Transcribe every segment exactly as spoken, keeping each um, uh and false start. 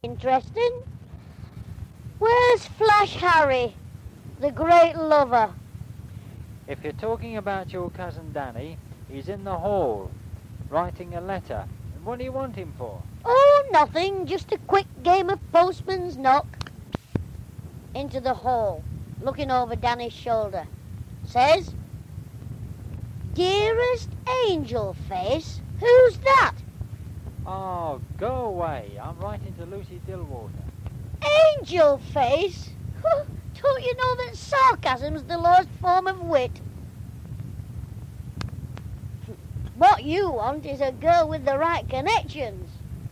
Interesting. Where's Flash Harry, the great lover? If you're talking about your cousin Danny, he's in the hall, writing a letter. And what do you want him for? Oh, nothing. Just a quick game of postman's knock. Into the hall, looking over Danny's shoulder. Says, "Dearest angel face, who's that?" Oh, go away. I'm writing to Lucy Dillwater. Angel face? Don't you know that sarcasm's the lowest form of wit? What you want is a girl with the right connections.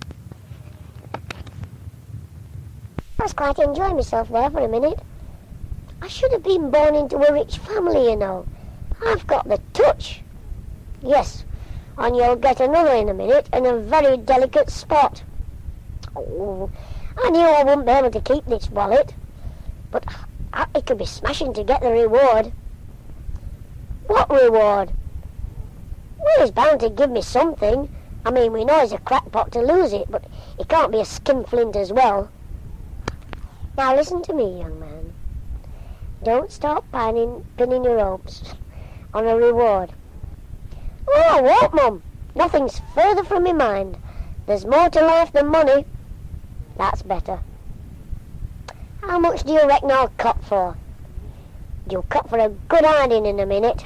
I was quite enjoying myself there for a minute. I should have been born into a rich family, you know. I've got the touch. Yes, and you'll get another in a minute in a very delicate spot. Oh, I knew I wouldn't be able to keep this wallet, but I, it could be smashing to get the reward. What reward? Well, he's bound to give me something. I mean, we know he's a crackpot to lose it, but he can't be a skinflint as well. Now listen to me, young man. Don't start pinning, pinning your hopes on a reward. Oh, I won't, Mum. Nothing's further from my mind. There's more to life than money. That's better. How much do you reckon I'll cut for? You'll cut for a good hiding in a minute.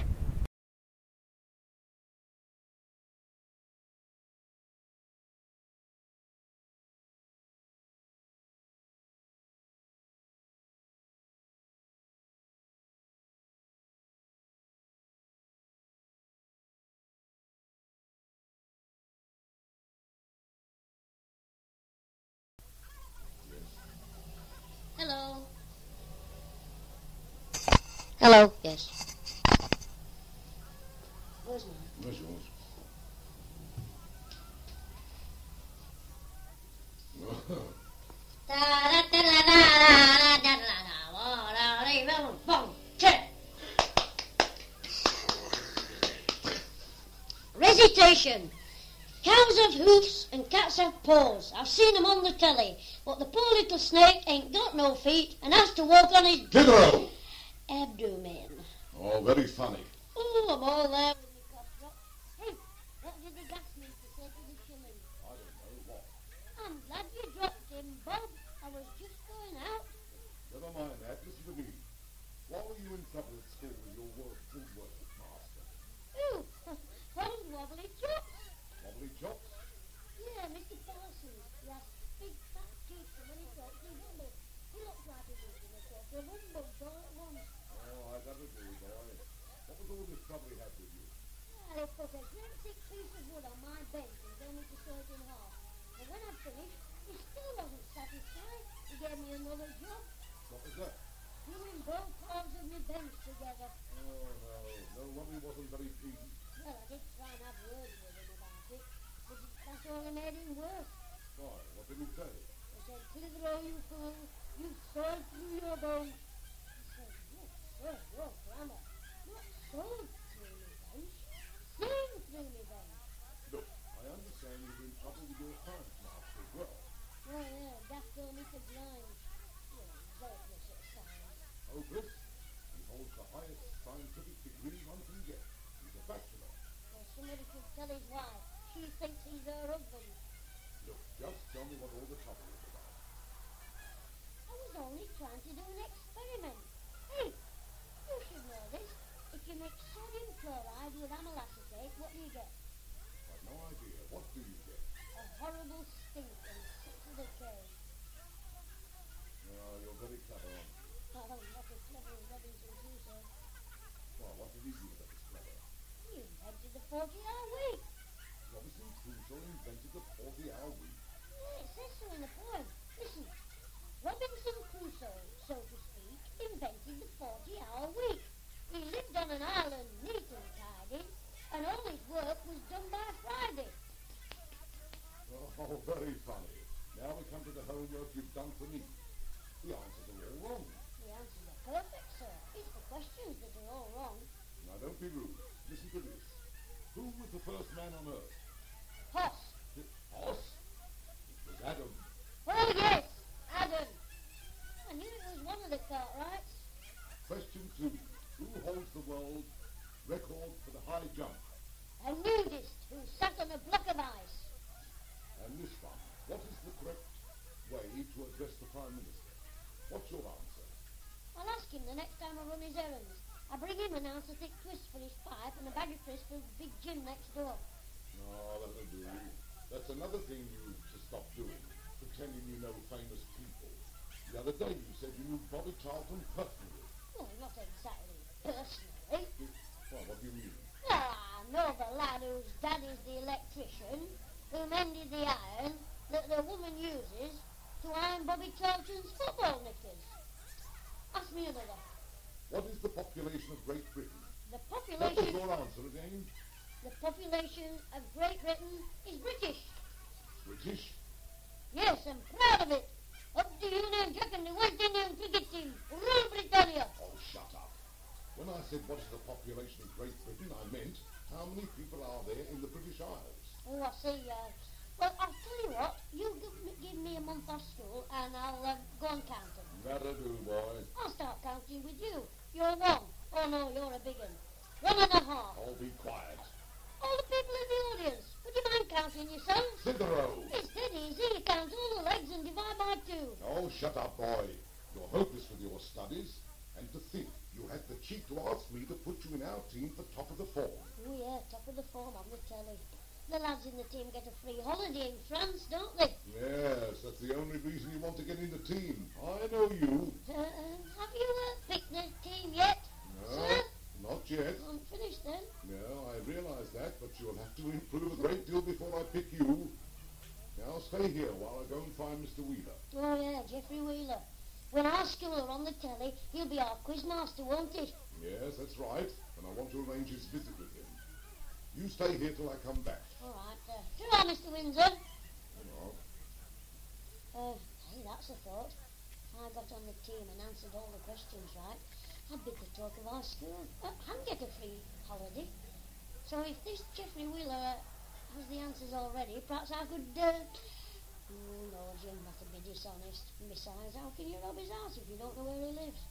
Hello. Hello. Yes. Where's mine? Where's yours? Recitation. Cows have hoofs and cats have paws. I've seen 'em on the telly, but the poor little snake ain't got no feet and has to walk on his Diderot! abdomen. Oh, very funny. Oh, I'm all there with my cough drop. Hey, what did the gas meter say to the shilling? I don't know what. I'm glad you dropped him, Bob. I was just going out. Never mind that. Listen to me. Why were you in trouble at school with your work, good work, master? Ooh, old wobbly chops. Wobbly chops? Yeah, Mister Parsons. He has big fat teeth, and when he talks, he wobbles. He looks like he's eating a quarter of humbugs all at once. Oh, I never do, boy. What was all this trouble he had with you? Well, he put a great thick piece of wood on my bench and told me to saw it in half. But when I'd finished, he still wasn't satisfied. He gave me another job. What was that? Doing both halves of my bench together. Oh, no. No wonder he wasn't very pleased. Well, I did try and have words with him about it, but that's only made him worse. Why? What did he say? He said, "Clitheroe, you fool, you've soiled through your bench." I said, "Yes, sir, your grammar. Not soiled through my bench, seen through my bench." Look, I understand you're in trouble with your science master as well. Oh, yeah, Gaff told me to blind. You're worthless at science. Hopeless? He holds the highest scientific degree one can get. He's a bachelor. Well, somebody should tell his wife. She thinks he's her husband. Look, just tell me what all the trouble is about. I was only trying to do an experiment. Hey, you should know this. If you mix sodium chloride with amyl acetate, what do you get? I've no idea. What do you get? A horrible stink and six of the cave. Oh, you're very clever, aren't you? Oh, not as clever as Robinson Crusoe. Well, what did he do that was clever? He invented the forty-hour week. Robinson Crusoe invented the forty-hour week. Yeah, it says so in the poem. Listen. Robinson Crusoe, so to speak, invented the forty-hour week. He lived on an island, neat and tidy, and all his work was done by Friday. Oh, very funny. Now we come to the homework you've done for me. The answers are all wrong. The answers are perfect, sir. It's the questions that are all wrong. Now, don't be rude. Listen to this. Who was the first man on Earth? Hoss. Hoss? It was Adam. Oh, yes. Cartwright. Question two. Who holds the world record for the high jump? A nudist who sat on a block of ice. And this one. What is the correct way to address the Prime Minister? What's your answer? I'll ask him the next time I run his errands. I bring him an ounce of thick twist for his pipe and a bag of crisps for Big Jim next door. No, that'll do. That's another thing you need to stop doing, pretending you know famous people. The other day you said you knew Bobby Charlton personally. Well, not exactly personally. Well, what do you mean? Well, I know the lad whose dad is the electrician, who mended the iron that the woman uses to iron Bobby Charlton's football knickers. Ask me another. What is the population of Great Britain? The That was population... your answer again. The population of Great Britain is British. British? Yes, I'm proud of it. Up the Union Jack and the West Indian cricket team. Rule Britannia. Oh, shut up. When I said what is the population of Great Britain, I meant how many people are there in the British Isles? Oh, I see. Uh, well, I'll tell you what. You give me, give me a month off school and I'll uh, go and count them. That'll do, boy. I'll start counting with you. You're one. Oh, no, you're a big one. One and a half. I'll be quiet. All the people in the audience. Would you mind counting yourselves? Cicero! It's dead easy. You count all the legs and divide by two. Oh, shut up, boy. You're hopeless with your studies. And to think, you had the cheek to ask me to put you in our team for top of the form. Oh, yeah, top of the form on the telly. The lads in the team get a free holiday in France, don't they? Yes, that's the only reason you want to get in the team. I know you. Uh, uh, have you uh, picked the team yet? No, Sir? not yet. I'm finished then. No, I realise that, but you'll have to improve a great deal before I pick you. Now stay here while I go and find Mister Wheeler. Oh, yeah, Geoffrey Wheeler. When our school are on the telly, he'll be our quiz master, won't he? Yes, that's right, and I want to arrange his visit with him. You stay here till I come back. All right. Uh, ta-ra, Mister Windsor. You know. Uh, hey, that's a thought. If I got on the team and answered all the questions right, I'd be the talk of our school. Uh, and get a free holiday. So if this Geoffrey Wheeler uh, has the answers already, perhaps I could... Uh... Oh, no, Jim, that'd be dishonest. Besides, how can you rob his house if you don't know where he lives?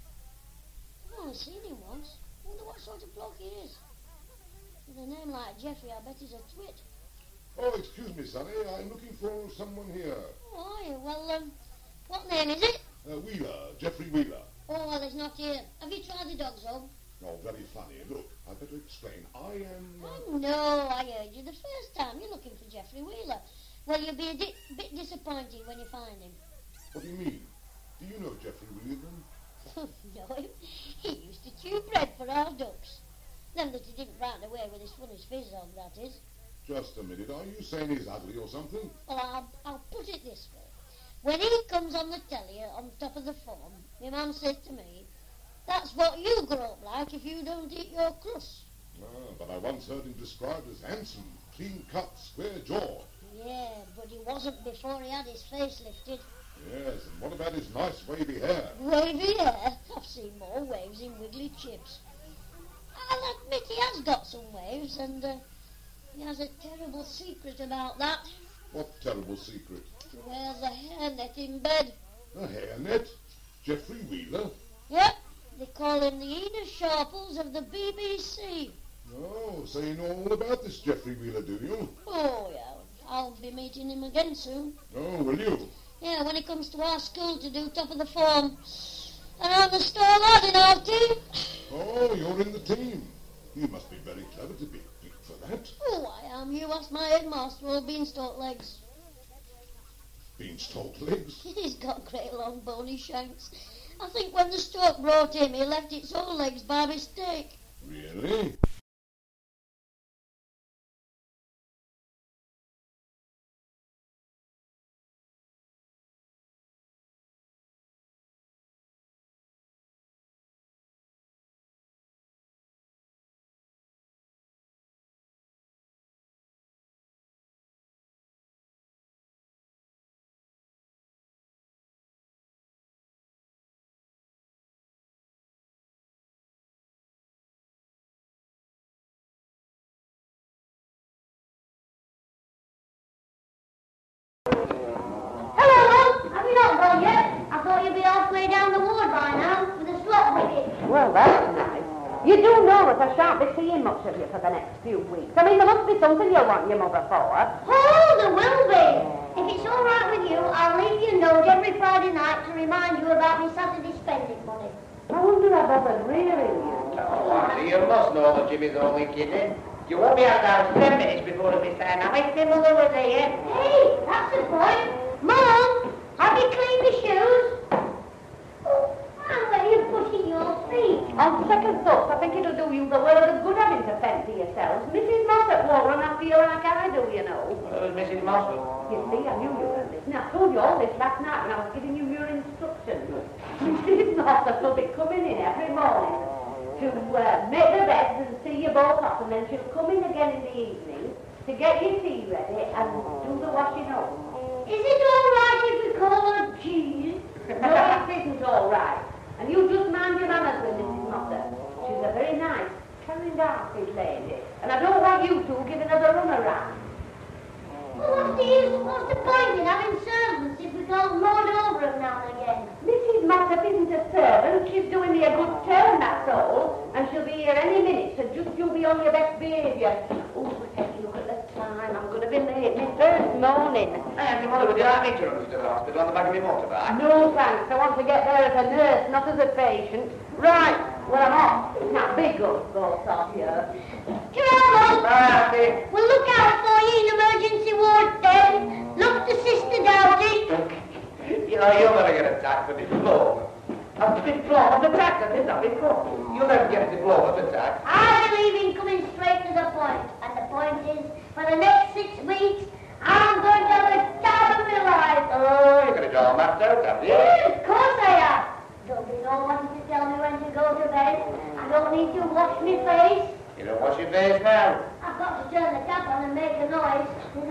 I've only seen him once. I wonder what sort of bloke he is. With a name like Geoffrey, I bet he's a twit. Oh, excuse me, Sonny. I'm looking for someone here. Oh, are you? Well, um, what name is it? Uh, Wheeler, Geoffrey Wheeler. Oh, well, he's not here. Have you tried the dog's home? Oh, very funny. Look, I better explain. I am... Uh... Oh, no, I heard you the first time. You're looking for Geoffrey Wheeler. Well, you'll be a di- bit disappointed when you find him. What do you mean? Do you know Geoffrey Wheeler? No, he, he used to chew bread for our ducks. Them that he didn't frighten away with his funny fizz on, that is. Just a minute. Are you saying he's ugly or something? Well, I'll, I'll put it this way. When he comes on the telly on top of the form, my mum said to me, that's what you grow up like if you don't eat your crust. Ah, but I once heard him described as handsome, clean-cut, square-jawed. Yeah, but he wasn't before he had his face lifted. Yes, and what about his nice wavy hair? Wavy hair? I've seen more waves in wiggly chips. I'll admit he has got some waves, and uh, he has a terrible secret about that. What terrible secret? He wears a hairnet in bed. A hairnet? Geoffrey Wheeler? Yep, they call him the Enid Sharples of the B B C. Oh, so you know all about this Geoffrey Wheeler, do you? Oh, yeah, I'll be meeting him again soon. Oh, will you? Yeah, when he comes to our school to do top of the form. And I'm the star lad in our team. Oh, you're in the team. You must be very clever to be picked for that. Oh, I am. You ask my headmaster, old Beanstalk Legs. Beanstalk Legs? He's got great long bony shanks. I think when the stroke brought him, he left its own legs by mistake. Really? by now with a slot bucket. Well, that's nice. You do know that I shan't be seeing much of you for the next few weeks. I mean, there must be something you'll want your mother for. Oh, there will be. If it's all right with you, I'll leave you a note every Friday night to remind you about my Saturday spending money. I wonder I bothered rearing you. Oh, Auntie, you must know that Jimmy's only kidding. You won't be out there ten minutes before it'll be time. I wish my mother was here. Hey, that's the point. Mum, have you cleaned the shoes? Oh, and where are you pushing your feet? On second thoughts, I think it'll do you the world of good having to fend for yourselves. Missus Mossop won't run after you like I do, you know. Who's Missus Mossop? You see, I knew you were listening. I told you all this last night when I was giving you your instructions. Missus Mossop will be coming in every morning to uh, make the beds and see you both off, and then she'll come in again in the evening to get your tea ready and do the washing up. Is it all right if we call her Cheese? No, it isn't all right. And you just mind your manners with Missus Mossop. She's a very nice, kind-hearted lady, and I don't want you two giving her the runaround. Well, what's the use? What's the point in having servants if we can't lord over them now and again? Missus Mossop isn't a servant. She's doing me a good turn, that's all. And she'll be here any minute, so just you be on your best behaviour. Oh, take a look at the time. I'm going to be late. My first morning. And your mother would you like me to run to the hospital on the back of my motorbike? No, thanks. I want to get there as a nurse, not as a patient. Right. Well, I'm off. Now, big good thoughts off here. Come on, Bye, Auntie. we'll look out for you in emergency ward then. Look to Sister Doughty. You know, you'll never get attacked for diploma. A diploma attack, that is not before. You'll never get a diploma attack. I believe in coming straight to the point. And the point is, for the next six weeks, I'm going to have a time of my life. Oh, you're going to draw mapped out, have you? Yes, of course I am. Don't be no wanting to tell me when to go to bed. I don't need to wash my face. You don't wash your face now. I've got to turn the tap on and make a noise.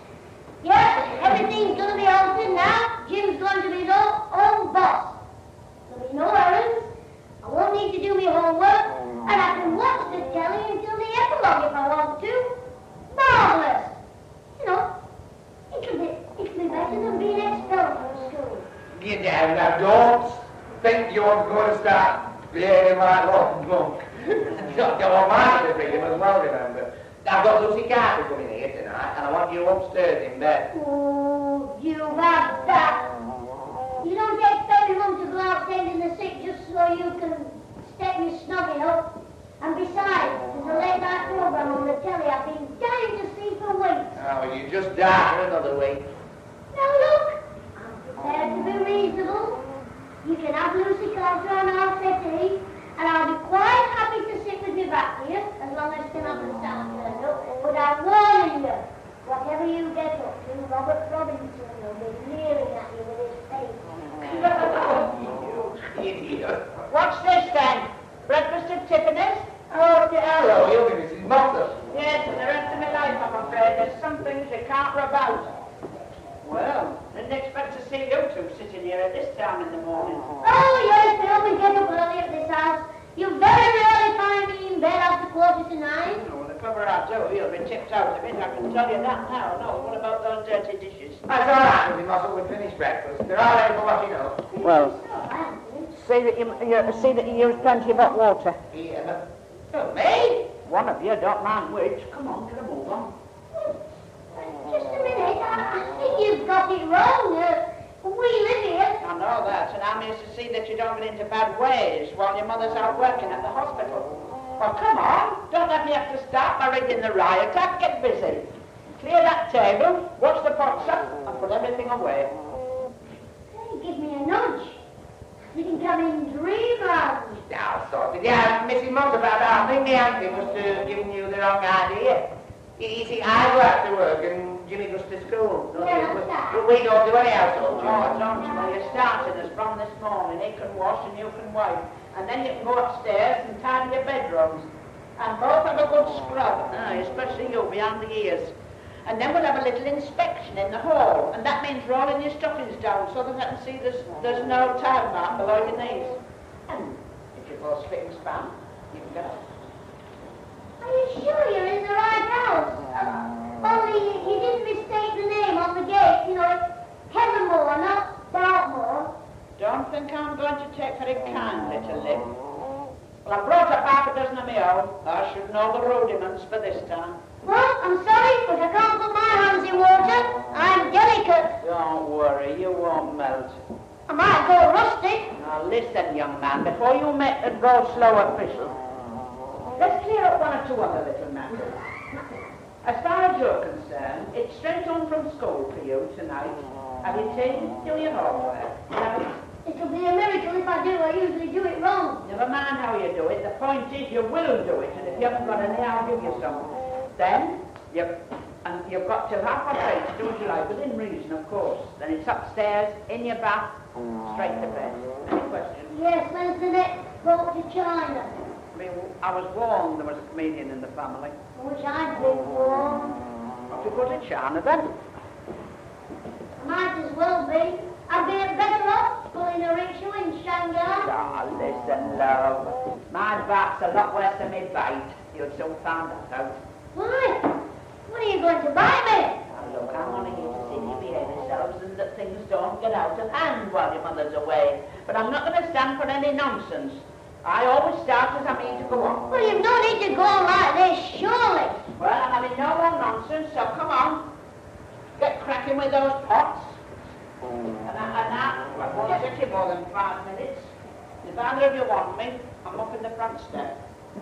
Yes, everything's going to be altered now. Jim's going to be his own, own boss. There'll be no errands. I won't need to do my homework. And I can watch the telly until the epilogue if I want to. Marvellous. You know, it'll be, it'll be better than being expelled from school. Get down now, don't think you're going to start behaving like Lord Monk. You're all mine to bring him as well, remember. I've got Lucy Carter coming here tonight, and I want you upstairs in bed. Oh, you have that. You don't expect your mum to go out tending the sick just so you can step me snogging up. And besides, there's a late night program on the telly I've been dying to see for weeks. Oh, well, you just die for another week. Now look, I'm prepared to be reasonable. You can have Lucy Carter on our settee, and I'll be quite happy to sit with you back here, as long as Tim hasn't turned up. But I'm warning you, whatever you get up to, Robert Robinson will be leering at you with his face. You idiot. What's this, then? Breakfast at Tiffany's? Oh, hello, you'll be Missus Mossop. Yes, and the rest of my life, I'm afraid. There's some things you can't rub out. Well, didn't expect to see you two sitting here at this time in the morning. Oh, yes, we always get up early at this house. You very rarely find me in bed after quarter to nine. Oh, well, if ever I do, you'll be tipped out of it. I can tell you that now. No, what about those dirty dishes? That's all right, Missus Mossop. We've finished breakfast. They're all ready for washing up. Well, See that you, you see that you use plenty of hot water. Yeah. Oh, me? One of you, don't mind which. Come on, get a move on. Just a minute, I, I think you've got it wrong. Uh, we live here. I know that, and I'm here to see that you don't get into bad ways while your mother's out working at the hospital. Well, come on, don't let me have to start by rigging the riot act. Get busy. Clear that table, watch the pots up, and put everything away. Hey, give me a nudge. You can come in dreamland. Now, sorted. Yeah, Missus Mossop, I think the auntie must have given you the wrong idea. You, you see, I go out to work and Jimmy goes to school. Don't Yeah, you? that's right. But we don't do any household Oh, chores. don't you? Well, you're starting us from this morning. He can wash and you can wipe. And then you can go upstairs and tidy your bedrooms. And both have a good scrub. Ah, especially you, behind the ears. And then we'll have a little inspection in the hall. And that means rolling your stockings down so that I can see there's, there's no tile mark below your knees. And if you go spick and span, you can go. Are you sure you're in the right house? Uh, only you, you didn't mistake the name on the gate. You know, it's Heathermore, not Dartmoor. Don't think I'm going to take for very kind, little Lib. Well, I brought up half a dozen of my own. I should know the rudiments for this time. Well, I'm sorry, but I can't put my hands in water. I'm delicate. Don't worry, you won't melt. I might go rusty. Now listen, young man, before you make the go slow official, let's clear up one or two other little matters. As far as you're concerned, it's straight home from school for you tonight. Have you taken to do your homework? No? It'll be a miracle if I do. I usually do it wrong. Never mind how you do it. The point is you will do it, and if you haven't got any, I'll give you some. Then, you've, and you've got till half past eight to do as you like, within reason, of course. Then it's upstairs, in your bath, straight to bed. Any questions? Yes, when's the next boat to China? I mean, I was warned there was a comedian in the family. I wish I'd been warned. What to go to China then? Might as well be. I'd be better off pulling a rickshaw in Shanghai. Ah, listen, love. My back's a lot worse than my bite. You'll soon find that out. Why? What are you going to buy me? Now, look, I'm only here to see you behave yourselves and that things don't get out of hand while your mother's away. But I'm not going to stand for any nonsense. I always start as I mean to go on. Well, you've no need to go on like this, surely. Well, I'm having no more nonsense, so come on. Get cracking with those pots. And that, and that, well, it won't take you more than five minutes. If either of you want me, I'm up in the front step.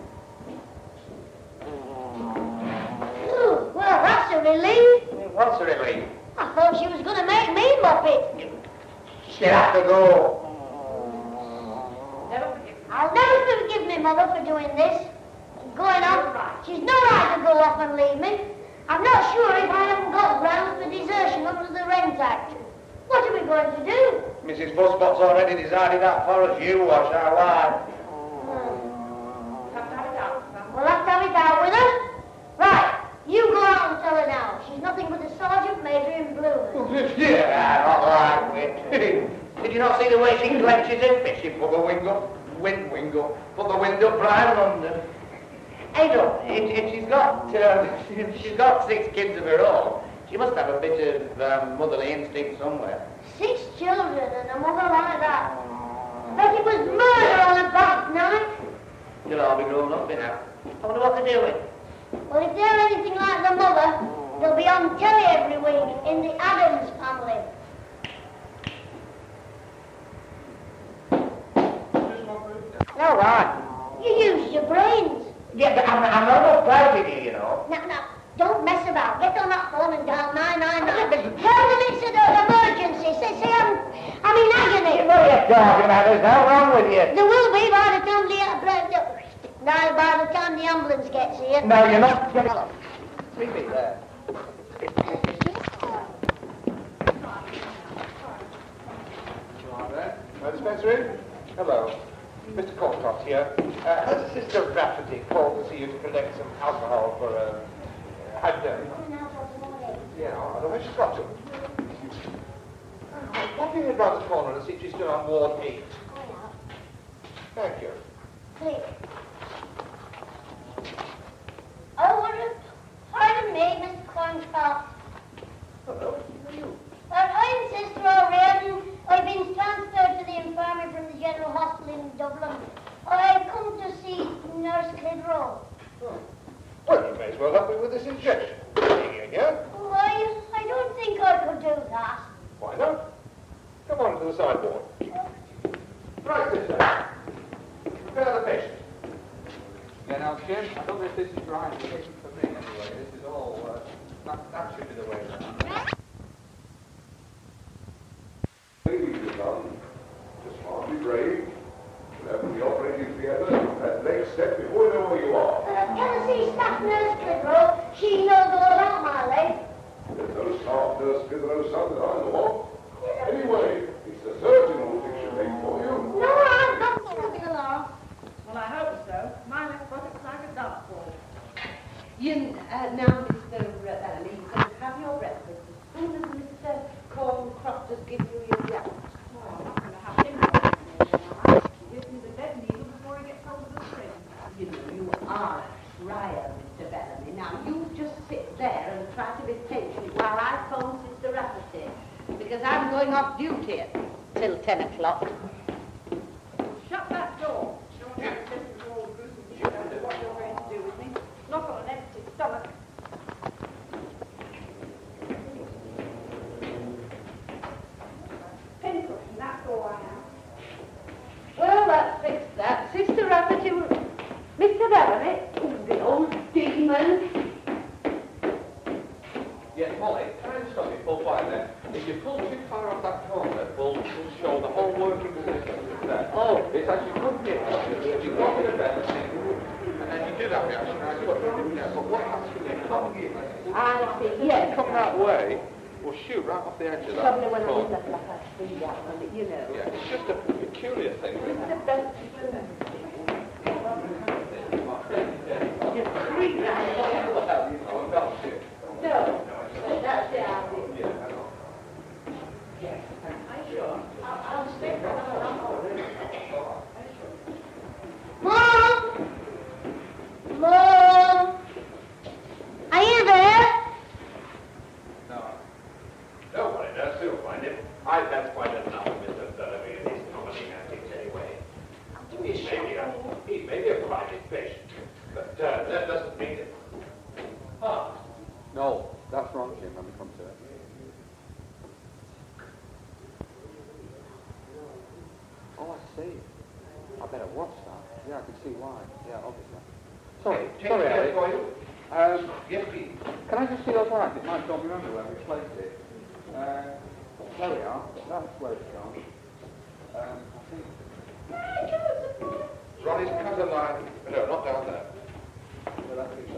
Ooh, well, that's a relief. What's the relief? I thought she was going to make me mop it. She'll have to go. Never forget. I'll never forgive my mother for doing this. Going off. She's no right to go off and leave me. I'm not sure if I haven't got grounds for desertion under the Rent Act. What are we going to do? Missus Busbot's already decided that far as you wash our line. Hmm. Have to have it out, Sam. We'll have to have it out with her. Right, you go out and tell her now. She's nothing but a sergeant major in bloomers. Yeah, not like wit. Did you not see the way she clenches her fist? She put the wing up, wind wing up, put the wind up right London. Hey, look, it, it, she's got uh, she's got six kids of her own. She must have a bit of um, motherly instinct somewhere. Six children and a mother like that. Bet it was murder on a bath night. They'll all be grown up now. I wonder what they're doing. Well, if they're anything like the mother, they'll be on telly every week in the Addams Family. All right. You use your brains. Yeah, but I'm, I'm not proud of you, you know. Now, now, don't mess about. Get on that phone and dial nine nine nine. Tell them it's an emergency. Say, say I'm, I'm in agony. You know you're talking about. There's no wrong with you. There will be by the time the, uh, now, by the time the ambulance gets here. No, you're not. Leave it there. Mister Spencer, hello. Mister Colcott here. Uh, has Sister Rafferty called to see you to collect some alcohol for a uh, had done? Yeah, I don't know where she's got to. Pop your head round the corner and see if she's still on Ward eight. Thank you. Please. Oh, pardon me, Mister Cornstalk. Hello. Who are you? Well, I'm Sister O'Riordan. I've been transferred to the infirmary from the General Hospital in Dublin. I've come to see Nurse Clitheroe. Oh. Well, you may as well help me with this injection. Here, yeah? Why, I don't think I could do that. Why not? Come on to the sideboard. Right, sister. Prepare the patient. Yeah, now, Jim, I don't know if this is right. It isn't for me, anyway. This is all, uh, that, that should be the way around. Ladies and gentlemen, just hardly brave. We'll have the operating theatre that next step before you know where you are. Uh, can I see Staff Nurse Clitheroe? She knows all about my leg. There's no staff nurse Clitheroe son that I know of. Anyway, it's the surgeon who'll fix your leg for you. No, I've got something along. Well, I hope so. My left foot looks like a dartboard. You, uh, now, Mister Lee, you can have your breakfast as soon as Mister Corncroft has given you your breakfast. Oh, I'm not going to have him now. Give me the bed needle before he gets home to the spring. You know, you are a trier, Mister Bellamy. Now, you just sit there and try to be patient while I phone Sister Rafferty, because I'm going off duty till ten o'clock. Yes, as you come here, you go to the bed and then you do that reaction. I got you there, but what happens when you come here? I see, yes. Come that way, we'll shoot right off the edge of that. Probably when I pond. did that like I see that one, you know. Yeah, it's just a peculiar thing. It's the best you can do. Just creep right No, but that's the idea. Mom! Mom! Are you there? No. Don't worry, nurse, we'll find him. I've had quite enough of Mister Thurlby and his vomiting antics anyway. He may be a, he may be a private patient, but uh, that doesn't mean it. Ah. No, that's wrong, Jim, when we come to it. Oh, I see. I better watch that. Yeah, I can see why. Yeah, obviously. Sorry, Take sorry, care Ellie. for you. Um, Yes, please. can I just see those lines? It might not remember where we placed it. Uh, there we are. That's where it's gone. Um, I think... Ronnie's cut a line. No, not down there. Well, that's it.